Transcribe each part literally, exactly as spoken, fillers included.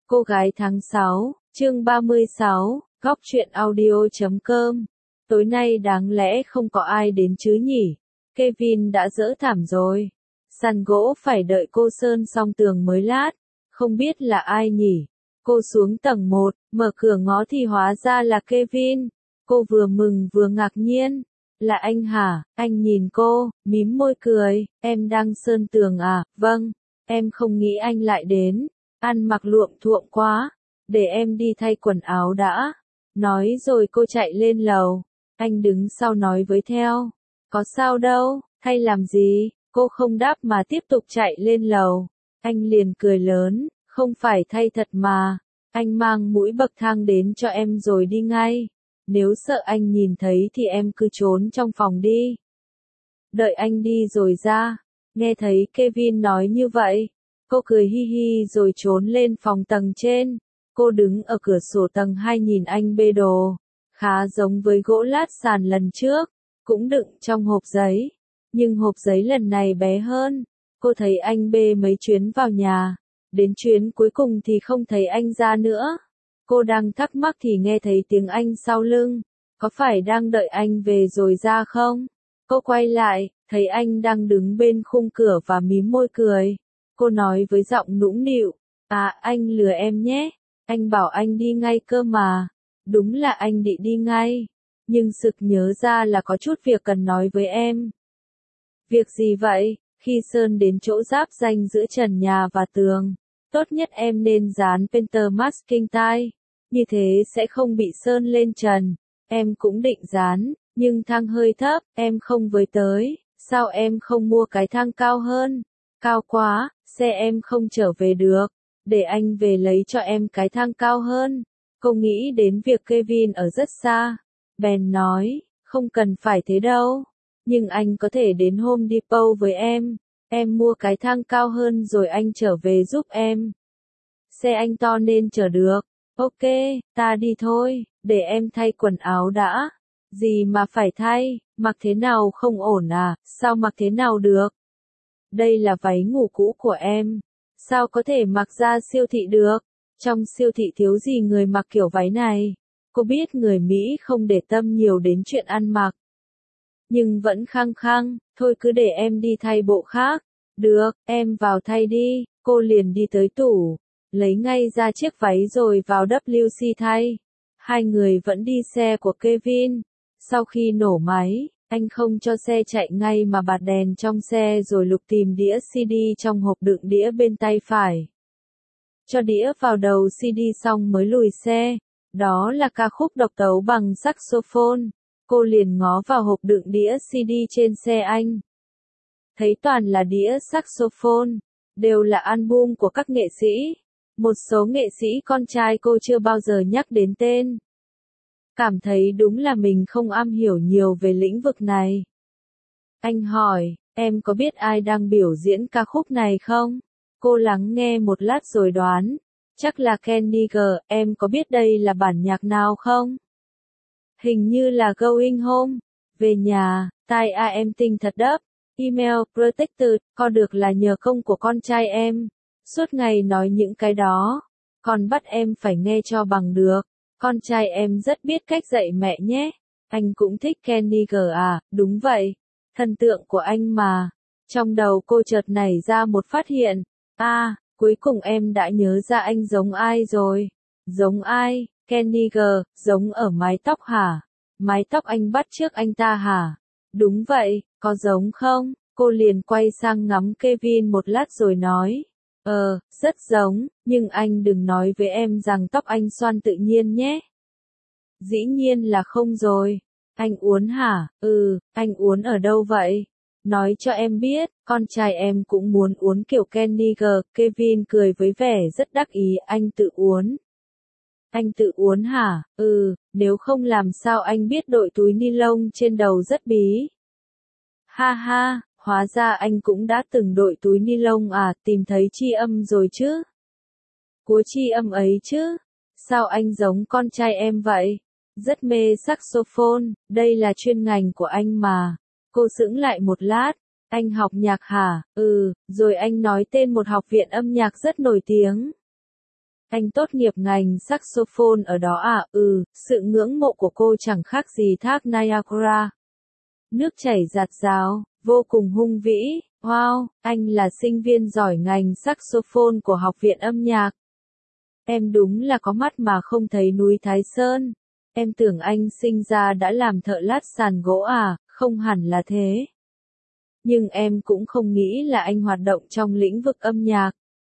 Cô gái tháng sáu, chương ba mươi sáu, góc truyện audio chấm com. Tối nay đáng lẽ không có ai đến chứ nhỉ? Kevin đã dỡ thảm rồi. Sàn gỗ phải đợi cô sơn xong tường mới lát. Không biết là ai nhỉ? Cô xuống tầng một, mở cửa ngó thì hóa ra là Kevin. Cô vừa mừng vừa ngạc nhiên. Là anh hả? Anh nhìn cô, mím môi cười. Em đang sơn tường à? Vâng. Em không nghĩ anh lại đến. Ăn mặc luộm thuộm quá. Để em đi thay quần áo đã. Nói rồi cô chạy lên lầu. Anh đứng sau nói với theo. Có sao đâu, thay làm gì? Cô không đáp mà tiếp tục chạy lên lầu. Anh liền cười lớn, không phải thay thật mà. Anh mang mũi bậc thang đến cho em rồi đi ngay. Nếu sợ anh nhìn thấy thì em cứ trốn trong phòng đi. Đợi anh đi rồi ra. Nghe thấy Kevin nói như vậy. Cô cười hi hi rồi trốn lên phòng tầng trên. Cô đứng ở cửa sổ tầng hai nhìn anh bê đồ. Khá giống với gỗ lát sàn lần trước. Cũng đựng trong hộp giấy. Nhưng hộp giấy lần này bé hơn. Cô thấy anh bê mấy chuyến vào nhà. Đến chuyến cuối cùng thì không thấy anh ra nữa. Cô đang thắc mắc thì nghe thấy tiếng anh sau lưng. Có phải đang đợi anh về rồi ra không? Cô quay lại, thấy anh đang đứng bên khung cửa và mím môi cười. Cô nói với giọng nũng nịu, à anh lừa em nhé, anh bảo anh đi ngay cơ mà. Đúng là anh định đi ngay, nhưng sực nhớ ra là có chút việc cần nói với em. Việc gì vậy? Khi sơn đến chỗ giáp ranh giữa trần nhà và tường, tốt nhất em nên dán painter masking tile, như thế sẽ không bị sơn lên trần. Em cũng định dán, nhưng thang hơi thấp, em không với tới, sao em không mua cái thang cao hơn? Cao quá, xe em không trở về được, để anh về lấy cho em cái thang cao hơn. Cô nghĩ đến việc Kevin ở rất xa, bèn nói, không cần phải thế đâu, nhưng anh có thể đến Home Depot với em, em mua cái thang cao hơn rồi anh trở về giúp em. Xe anh to nên chở được, ok, ta đi thôi, để em thay quần áo đã. Gì mà phải thay, mặc thế nào không ổn à, sao mặc thế nào được? Đây là váy ngủ cũ của em. Sao có thể mặc ra siêu thị được? Trong siêu thị thiếu gì người mặc kiểu váy này. Cô biết người Mỹ không để tâm nhiều đến chuyện ăn mặc. Nhưng vẫn khăng khăng, thôi cứ để em đi thay bộ khác. Được, em vào thay đi. Cô liền đi tới tủ, lấy ngay ra chiếc váy rồi vào vê xê thay. Hai người vẫn đi xe của Kevin. Sau khi nổ máy, anh không cho xe chạy ngay mà bật đèn trong xe rồi lục tìm đĩa xê đê trong hộp đựng đĩa bên tay phải. Cho đĩa vào đầu xê đê xong mới lùi xe. Đó là ca khúc độc tấu bằng saxophone. Cô liền ngó vào hộp đựng đĩa xê đê trên xe anh. Thấy toàn là đĩa saxophone, đều là album của các nghệ sĩ. Một số nghệ sĩ con trai cô chưa bao giờ nhắc đến tên. Cảm thấy đúng là mình không am hiểu nhiều về lĩnh vực này. Anh hỏi, em có biết ai đang biểu diễn ca khúc này không? Cô lắng nghe một lát rồi đoán, chắc là Kenny G, em có biết đây là bản nhạc nào không? Hình như là Going Home, về nhà, tai a em tinh thật đấp, email, protected, có được là nhờ công của con trai em. Suốt ngày nói những cái đó, còn bắt em phải nghe cho bằng được. Con trai em rất biết cách dạy mẹ nhé. Anh cũng thích Kenny G à, đúng vậy. Thần tượng của anh mà. Trong đầu cô chợt nảy ra một phát hiện. À, cuối cùng em đã nhớ ra anh giống ai rồi. Giống ai? Kenny G, giống ở mái tóc hả? Mái tóc anh bắt chước anh ta hả? Đúng vậy, có giống không? Cô liền quay sang ngắm Kevin một lát rồi nói. Ờ, rất giống, nhưng anh đừng nói với em rằng tóc anh xoăn tự nhiên nhé. Dĩ nhiên là không rồi. Anh uốn hả? Ừ, anh uốn ở đâu vậy? Nói cho em biết, con trai em cũng muốn uốn kiểu Kenny G. Kevin cười với vẻ rất đắc ý, anh tự uốn. Anh tự uốn hả? Ừ, nếu không làm sao anh biết đội túi ni lông trên đầu rất bí. Ha ha. Hóa ra anh cũng đã từng đội túi ni lông à, tìm thấy chi âm rồi chứ? Cú chi âm ấy chứ? Sao anh giống con trai em vậy? Rất mê saxophone, đây là chuyên ngành của anh mà. Cô sững lại một lát, anh học nhạc hả? Ừ, rồi anh nói tên một học viện âm nhạc rất nổi tiếng. Anh tốt nghiệp ngành saxophone ở đó à? Ừ, sự ngưỡng mộ của cô chẳng khác gì thác Niagara. Nước chảy rạt rào, vô cùng hùng vĩ. Wow, anh là sinh viên giỏi ngành saxophone của Học viện âm nhạc. Em đúng là có mắt mà không thấy núi Thái Sơn. Em tưởng anh sinh ra đã làm thợ lát sàn gỗ à, không hẳn là thế. Nhưng em cũng không nghĩ là anh hoạt động trong lĩnh vực âm nhạc.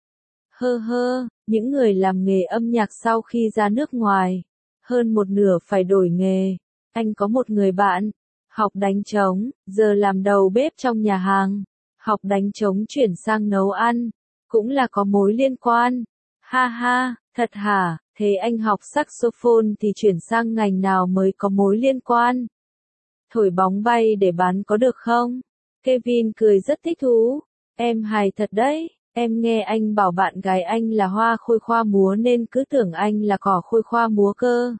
Hơ hơ, những người làm nghề âm nhạc sau khi ra nước ngoài, hơn một nửa phải đổi nghề. Anh có một người bạn, học đánh trống, giờ làm đầu bếp trong nhà hàng. Học đánh trống chuyển sang nấu ăn, cũng là có mối liên quan. Ha ha, thật hả, thế anh học saxophone thì chuyển sang ngành nào mới có mối liên quan? Thổi bóng bay để bán có được không? Kevin cười rất thích thú. Em hài thật đấy, em nghe anh bảo bạn gái anh là hoa khôi khoa múa nên cứ tưởng anh là cỏ khôi khoa múa cơ.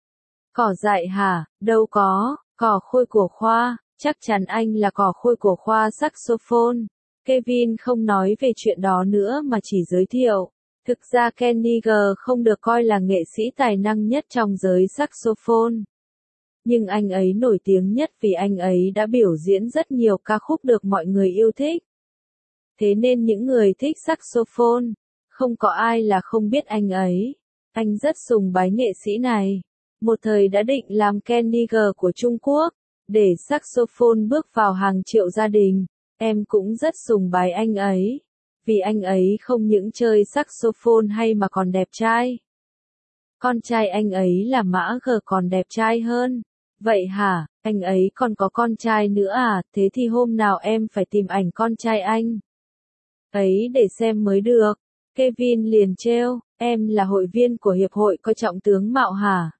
Cỏ dại hả? Đâu có, cỏ khôi của khoa, chắc chắn anh là cỏ khôi của khoa saxophone. Kevin không nói về chuyện đó nữa mà chỉ giới thiệu. Thực ra Kenny G không được coi là nghệ sĩ tài năng nhất trong giới saxophone. Nhưng anh ấy nổi tiếng nhất vì anh ấy đã biểu diễn rất nhiều ca khúc được mọi người yêu thích. Thế nên những người thích saxophone, không có ai là không biết anh ấy. Anh rất sùng bái nghệ sĩ này. Một thời đã định làm Kenny G của Trung Quốc, để saxophone bước vào hàng triệu gia đình. Em cũng rất sùng bái anh ấy. Vì anh ấy không những chơi saxophone hay mà còn đẹp trai. Con trai anh ấy là Mã G còn đẹp trai hơn. Vậy hả, anh ấy còn có con trai nữa à, thế thì hôm nào em phải tìm ảnh con trai anh ấy để xem mới được. Kevin liền trêu, em là hội viên của hiệp hội coi trọng tướng mạo hả?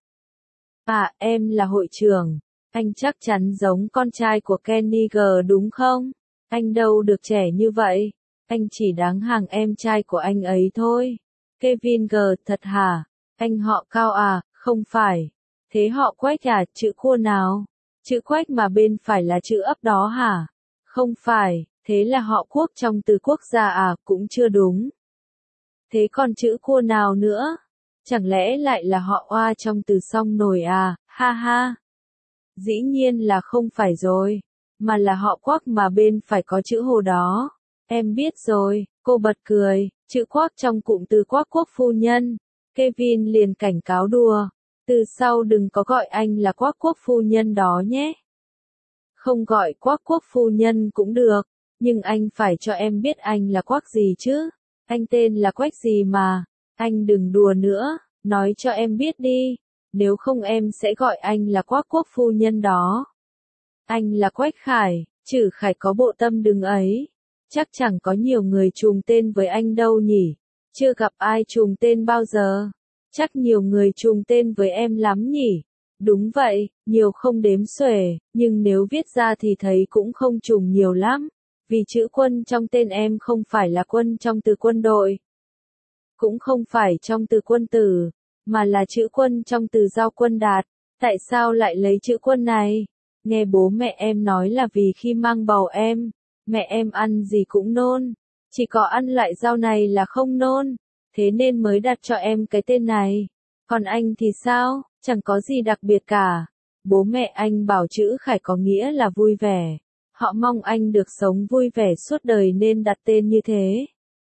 À, em là hội trưởng. Anh chắc chắn giống con trai của Kenny G đúng không? Anh đâu được trẻ như vậy. Anh chỉ đáng hàng em trai của anh ấy thôi. Kevin G, thật hả? Anh họ Cao à? Không phải. Thế họ Quách à? Chữ Khua nào? Chữ Quách mà bên phải là chữ ấp đó hả? Không phải. Thế là họ Quốc trong từ quốc gia à? Cũng chưa đúng. Thế còn chữ Khua nào nữa? Chẳng lẽ lại là họ Oa trong từ Song Nổi à? Ha ha. Dĩ nhiên là không phải rồi. Mà là họ Quác mà bên phải có chữ Hồ đó. Em biết rồi, cô bật cười, chữ Quác trong cụm từ Quác Quốc phu nhân. Kevin liền cảnh cáo đùa, từ sau đừng có gọi anh là Quác Quốc phu nhân đó nhé. Không gọi Quác Quốc phu nhân cũng được, nhưng anh phải cho em biết anh là Quác gì chứ. Anh tên là Quách gì mà, anh đừng đùa nữa, nói cho em biết đi, nếu không em sẽ gọi anh là Quác Quốc phu nhân đó. Anh là Quách Khải, chữ Khải có bộ tâm đứng ấy. Chắc chẳng có nhiều người trùng tên với anh đâu nhỉ. Chưa gặp ai trùng tên bao giờ. Chắc nhiều người trùng tên với em lắm nhỉ. Đúng vậy, nhiều không đếm xuể, nhưng nếu viết ra thì thấy cũng không trùng nhiều lắm. Vì chữ Quân trong tên em không phải là quân trong từ quân đội. Cũng không phải trong từ quân tử, mà là chữ Quân trong từ giao quân đạt. Tại sao lại lấy chữ Quân này? Nghe bố mẹ em nói là vì khi mang bầu em, mẹ em ăn gì cũng nôn, chỉ có ăn loại rau này là không nôn, thế nên mới đặt cho em cái tên này. Còn anh thì sao, chẳng có gì đặc biệt cả. Bố mẹ anh bảo chữ Khải có nghĩa là vui vẻ. Họ mong anh được sống vui vẻ suốt đời nên đặt tên như thế.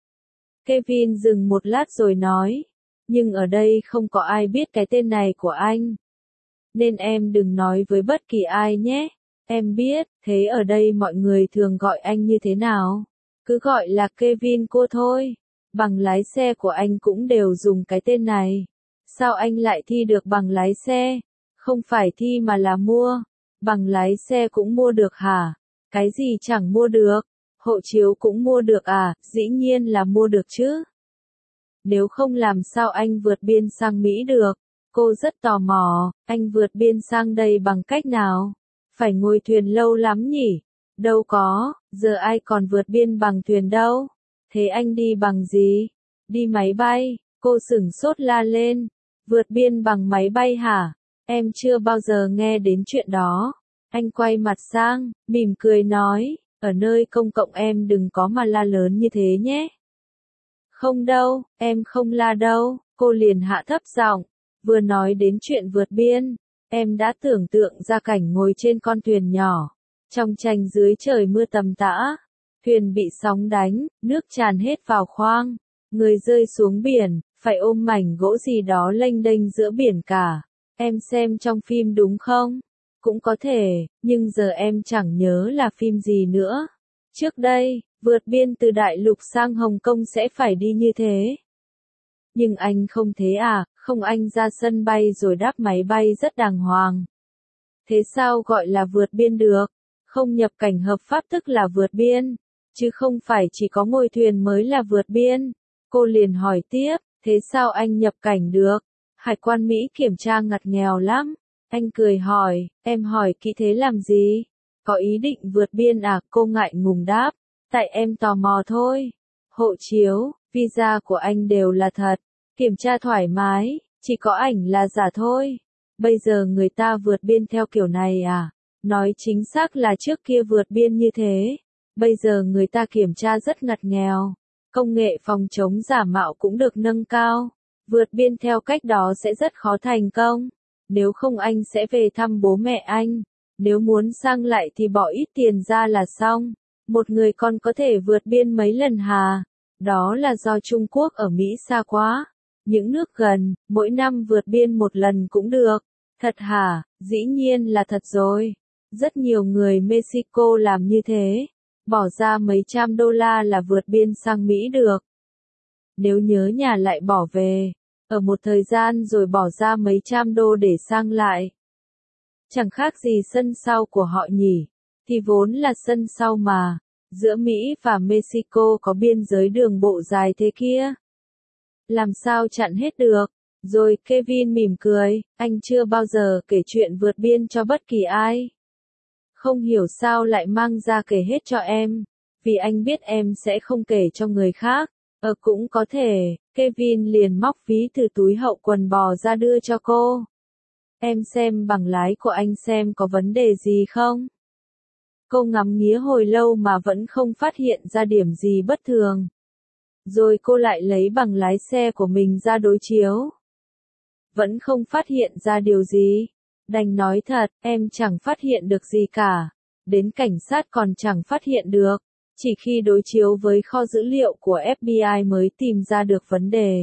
Kevin dừng một lát rồi nói, nhưng ở đây không có ai biết cái tên này của anh. Nên em đừng nói với bất kỳ ai nhé. Em biết, thế ở đây mọi người thường gọi anh như thế nào? Cứ gọi là Kevin cô thôi. Bằng lái xe của anh cũng đều dùng cái tên này. Sao anh lại thi được bằng lái xe? Không phải thi mà là mua. Bằng lái xe cũng mua được hả? Cái gì chẳng mua được? Hộ chiếu cũng mua được à? Dĩ nhiên là mua được chứ. Nếu không làm sao anh vượt biên sang Mỹ được? Cô rất tò mò, anh vượt biên sang đây bằng cách nào? Phải ngồi thuyền lâu lắm nhỉ? Đâu có, giờ ai còn vượt biên bằng thuyền đâu? Thế anh đi bằng gì? Đi máy bay, cô sửng sốt la lên. Vượt biên bằng máy bay hả? Em chưa bao giờ nghe đến chuyện đó. Anh quay mặt sang, mỉm cười nói, ở nơi công cộng em đừng có mà la lớn như thế nhé. Không đâu, em không la đâu. Cô liền hạ thấp giọng, vừa nói đến chuyện vượt biên, em đã tưởng tượng ra cảnh ngồi trên con thuyền nhỏ, trong tranh dưới trời mưa tầm tã, thuyền bị sóng đánh, nước tràn hết vào khoang, người rơi xuống biển, phải ôm mảnh gỗ gì đó lênh đênh giữa biển cả. Em xem trong phim đúng không? Cũng có thể, nhưng giờ em chẳng nhớ là phim gì nữa. Trước đây, vượt biên từ Đại Lục sang Hồng Kông sẽ phải đi như thế. Nhưng anh không thế à, không, anh ra sân bay rồi đáp máy bay rất đàng hoàng. Thế sao gọi là vượt biên được? Không nhập cảnh hợp pháp tức là vượt biên, chứ không phải chỉ có ngồi thuyền mới là vượt biên. Cô liền hỏi tiếp, thế sao anh nhập cảnh được? Hải quan Mỹ kiểm tra ngặt nghèo lắm. Anh cười hỏi, em hỏi kỹ thế làm gì? Có ý định vượt biên à? Cô ngại ngùng đáp, tại em tò mò thôi. Hộ chiếu, visa của anh đều là thật, kiểm tra thoải mái, chỉ có ảnh là giả thôi. Bây giờ người ta vượt biên theo kiểu này à? Nói chính xác là trước kia vượt biên như thế, bây giờ người ta kiểm tra rất ngặt nghèo. Công nghệ phòng chống giả mạo cũng được nâng cao. Vượt biên theo cách đó sẽ rất khó thành công. Nếu không anh sẽ về thăm bố mẹ anh. Nếu muốn sang lại thì bỏ ít tiền ra là xong. Một người còn có thể vượt biên mấy lần hà? Đó là do Trung Quốc ở Mỹ xa quá. Những nước gần, mỗi năm vượt biên một lần cũng được. Thật hả? Dĩ nhiên là thật rồi. Rất nhiều người Mexico làm như thế. Bỏ ra mấy trăm đô la là vượt biên sang Mỹ được. Nếu nhớ nhà lại bỏ về. Ở một thời gian rồi bỏ ra mấy trăm đô để sang lại. Chẳng khác gì sân sau của họ nhỉ. Thì vốn là sân sau mà. Giữa Mỹ và Mexico có biên giới đường bộ dài thế kia. Làm sao chặn hết được? Rồi Kevin mỉm cười, anh chưa bao giờ kể chuyện vượt biên cho bất kỳ ai. Không hiểu sao lại mang ra kể hết cho em. Vì anh biết em sẽ không kể cho người khác. Ờ cũng có thể, Kevin liền móc ví từ túi hậu quần bò ra đưa cho cô. Em xem bằng lái của anh xem có vấn đề gì không? Cô ngắm nghía hồi lâu mà vẫn không phát hiện ra điểm gì bất thường. Rồi cô lại lấy bằng lái xe của mình ra đối chiếu. Vẫn không phát hiện ra điều gì. Đành nói thật, em chẳng phát hiện được gì cả. Đến cảnh sát còn chẳng phát hiện được. Chỉ khi đối chiếu với kho dữ liệu của ép bê i mới tìm ra được vấn đề.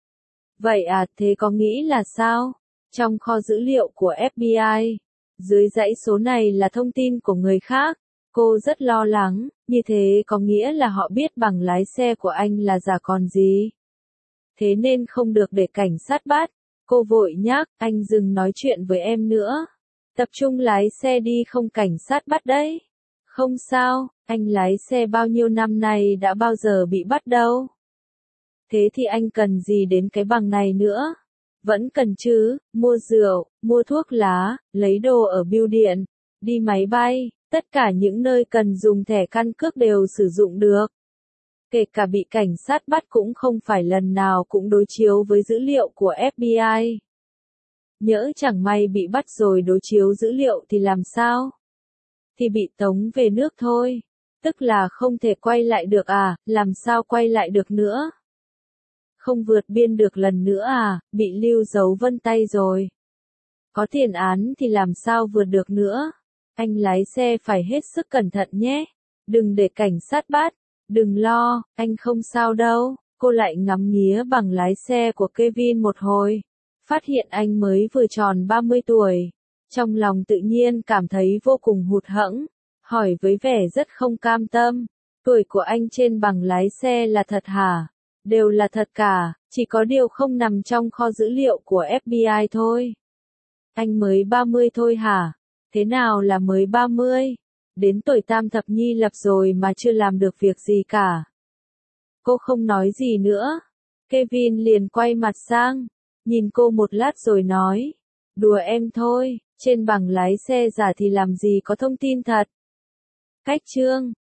Vậy à, thế có nghĩ là sao? Trong kho dữ liệu của ép bê i, dưới dãy số này là thông tin của người khác. Cô rất lo lắng, như thế có nghĩa là họ biết bằng lái xe của anh là giả còn gì. Thế nên không được để cảnh sát bắt. Cô vội nhắc, anh dừng nói chuyện với em nữa. Tập trung lái xe đi không cảnh sát bắt đấy. Không sao, anh lái xe bao nhiêu năm nay đã bao giờ bị bắt đâu. Thế thì anh cần gì đến cái bằng này nữa? Vẫn cần chứ, mua rượu, mua thuốc lá, lấy đồ ở bưu điện, đi máy bay, tất cả những nơi cần dùng thẻ căn cước đều sử dụng được. Kể cả bị cảnh sát bắt cũng không phải lần nào cũng đối chiếu với dữ liệu của ép bê i. Nhỡ chẳng may bị bắt rồi đối chiếu dữ liệu thì làm sao? Thì bị tống về nước thôi. Tức là không thể quay lại được à, làm sao quay lại được nữa? Không vượt biên được lần nữa à, bị lưu dấu vân tay rồi. Có tiền án thì làm sao vượt được nữa? Anh lái xe phải hết sức cẩn thận nhé. Đừng để cảnh sát bắt. Đừng lo, anh không sao đâu. Cô lại ngắm nghía bằng lái xe của Kevin một hồi. Phát hiện anh mới vừa tròn ba mươi tuổi. Trong lòng tự nhiên cảm thấy vô cùng hụt hẫng. Hỏi với vẻ rất không cam tâm. Tuổi của anh trên bằng lái xe là thật hả? Đều là thật cả, chỉ có điều không nằm trong kho dữ liệu của ép bê i thôi. Anh mới ba mươi thôi hả? Thế nào là mới ba mươi? Đến tuổi tam thập nhi lập rồi mà chưa làm được việc gì cả. Cô không nói gì nữa. Kevin liền quay mặt sang, nhìn cô một lát rồi nói. Đùa em thôi, trên bằng lái xe giả thì làm gì có thông tin thật. Cách chương